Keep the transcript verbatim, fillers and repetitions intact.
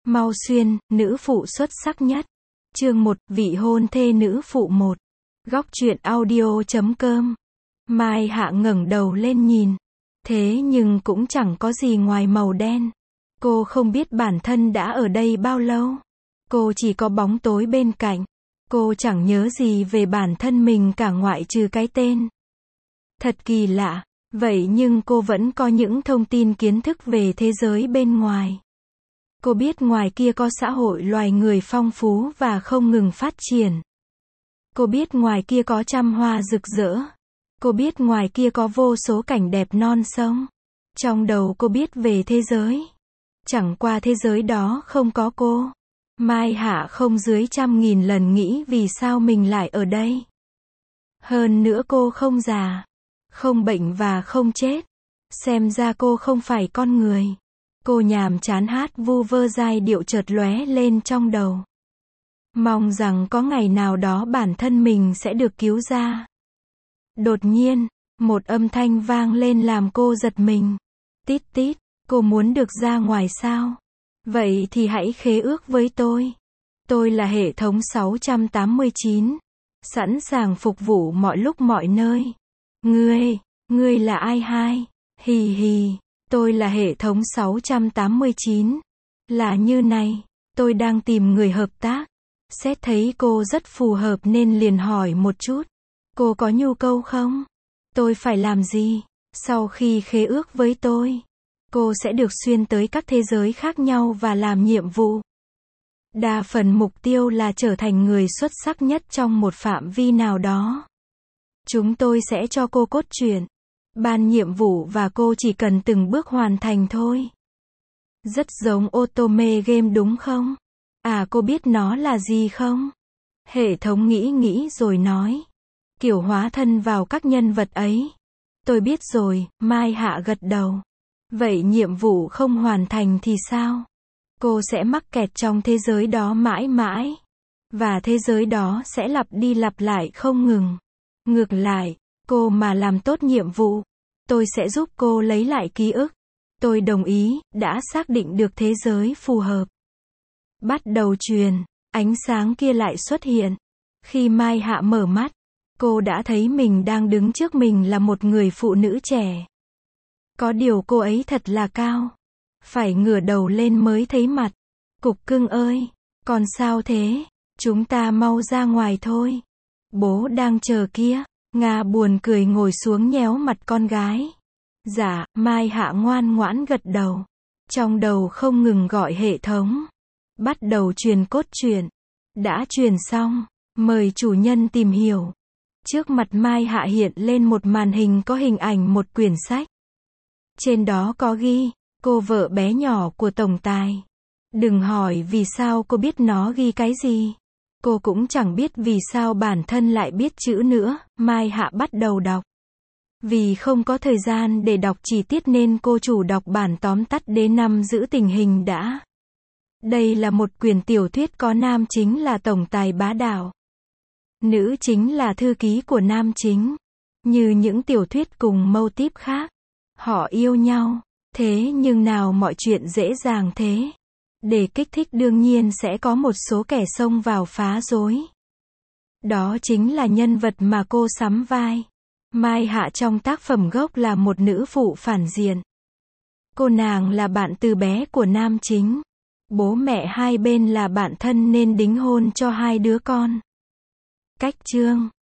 Mau Xuyên, nữ phụ xuất sắc nhất. Chương một, vị hôn thê nữ phụ một. Góc truyện audio chấm com. Mai Hạ ngẩng đầu lên nhìn. Thế nhưng cũng chẳng có gì ngoài màu đen. Cô không biết bản thân đã ở đây bao lâu. Cô chỉ có bóng tối bên cạnh. Cô chẳng nhớ gì về bản thân mình cả ngoại trừ cái tên. Thật kỳ lạ. Vậy nhưng cô vẫn có những thông tin kiến thức về thế giới bên ngoài. Cô biết ngoài kia có xã hội loài người phong phú và không ngừng phát triển. Cô biết ngoài kia có trăm hoa rực rỡ. Cô biết ngoài kia có vô số cảnh đẹp non sông. Trong đầu cô biết về thế giới. Chẳng qua thế giới đó không có cô. Mai Hạ không dưới trăm nghìn lần nghĩ vì sao mình lại ở đây. Hơn nữa cô không già, không bệnh và không chết. Xem ra cô không phải con người. Cô nhàm chán hát vu vơ giai điệu chợt lóe lên trong đầu. Mong rằng có ngày nào đó bản thân mình sẽ được cứu ra. Đột nhiên, một âm thanh vang lên làm cô giật mình. Tít tít, cô muốn được ra ngoài sao? Vậy thì hãy khế ước với tôi. Tôi là hệ thống sáu trăm tám mươi chín. Sẵn sàng phục vụ mọi lúc mọi nơi. Ngươi, ngươi là ai hai? Hì hì, tôi là hệ thống sáu trăm tám mươi chín. Là như này, tôi đang tìm người hợp tác. Xét thấy cô rất phù hợp nên liền hỏi một chút. Cô có nhu cầu không? Tôi phải làm gì? Sau khi khế ước với tôi, cô sẽ được xuyên tới các thế giới khác nhau và làm nhiệm vụ. Đa phần mục tiêu là trở thành người xuất sắc nhất trong một phạm vi nào đó. Chúng tôi sẽ cho cô cốt truyện, ban nhiệm vụ và cô chỉ cần từng bước hoàn thành thôi. Rất giống Otome game đúng không? À, cô biết nó là gì không? Hệ thống nghĩ nghĩ rồi nói. Kiểu hóa thân vào các nhân vật ấy. Tôi biết rồi, Mai Hạ gật đầu. Vậy nhiệm vụ không hoàn thành thì sao? Cô sẽ mắc kẹt trong thế giới đó mãi mãi. Và thế giới đó sẽ lặp đi lặp lại không ngừng. Ngược lại, cô mà làm tốt nhiệm vụ, tôi sẽ giúp cô lấy lại ký ức. Tôi đồng ý, đã xác định được thế giới phù hợp. Bắt đầu truyền, ánh sáng kia lại xuất hiện. Khi Mai Hạ mở mắt, cô đã thấy mình đang đứng trước mình là một người phụ nữ trẻ. Có điều cô ấy thật là cao. Phải ngửa đầu lên mới thấy mặt. Cục cưng ơi, còn sao thế? Chúng ta mau ra ngoài thôi. Bố đang chờ kia. Nga buồn cười ngồi xuống nhéo mặt con gái. Dạ, Mai Hạ ngoan ngoãn gật đầu. Trong đầu không ngừng gọi hệ thống. Bắt đầu truyền cốt truyện. Đã truyền xong, mời chủ nhân tìm hiểu. Trước mặt Mai Hạ hiện lên một màn hình có hình ảnh một quyển sách. Trên đó có ghi, cô vợ bé nhỏ của tổng tài. Đừng hỏi vì sao cô biết nó ghi cái gì. Cô cũng chẳng biết vì sao bản thân lại biết chữ nữa. Mai Hạ bắt đầu đọc. Vì không có thời gian để đọc chi tiết nên cô chủ đọc bản tóm tắt đến năm giữ tình hình đã. Đây là một quyển tiểu thuyết có nam chính là tổng tài bá đạo. Nữ chính là thư ký của nam chính. Như những tiểu thuyết cùng mâu típ khác. Họ yêu nhau. Thế nhưng nào mọi chuyện dễ dàng thế. Để kích thích đương nhiên sẽ có một số kẻ xông vào phá rối. Đó chính là nhân vật mà cô sắm vai. Mai Hạ trong tác phẩm gốc là một nữ phụ phản diện. Cô nàng là bạn từ bé của nam chính. Bố mẹ hai bên là bạn thân nên đính hôn cho hai đứa con. Cách chương.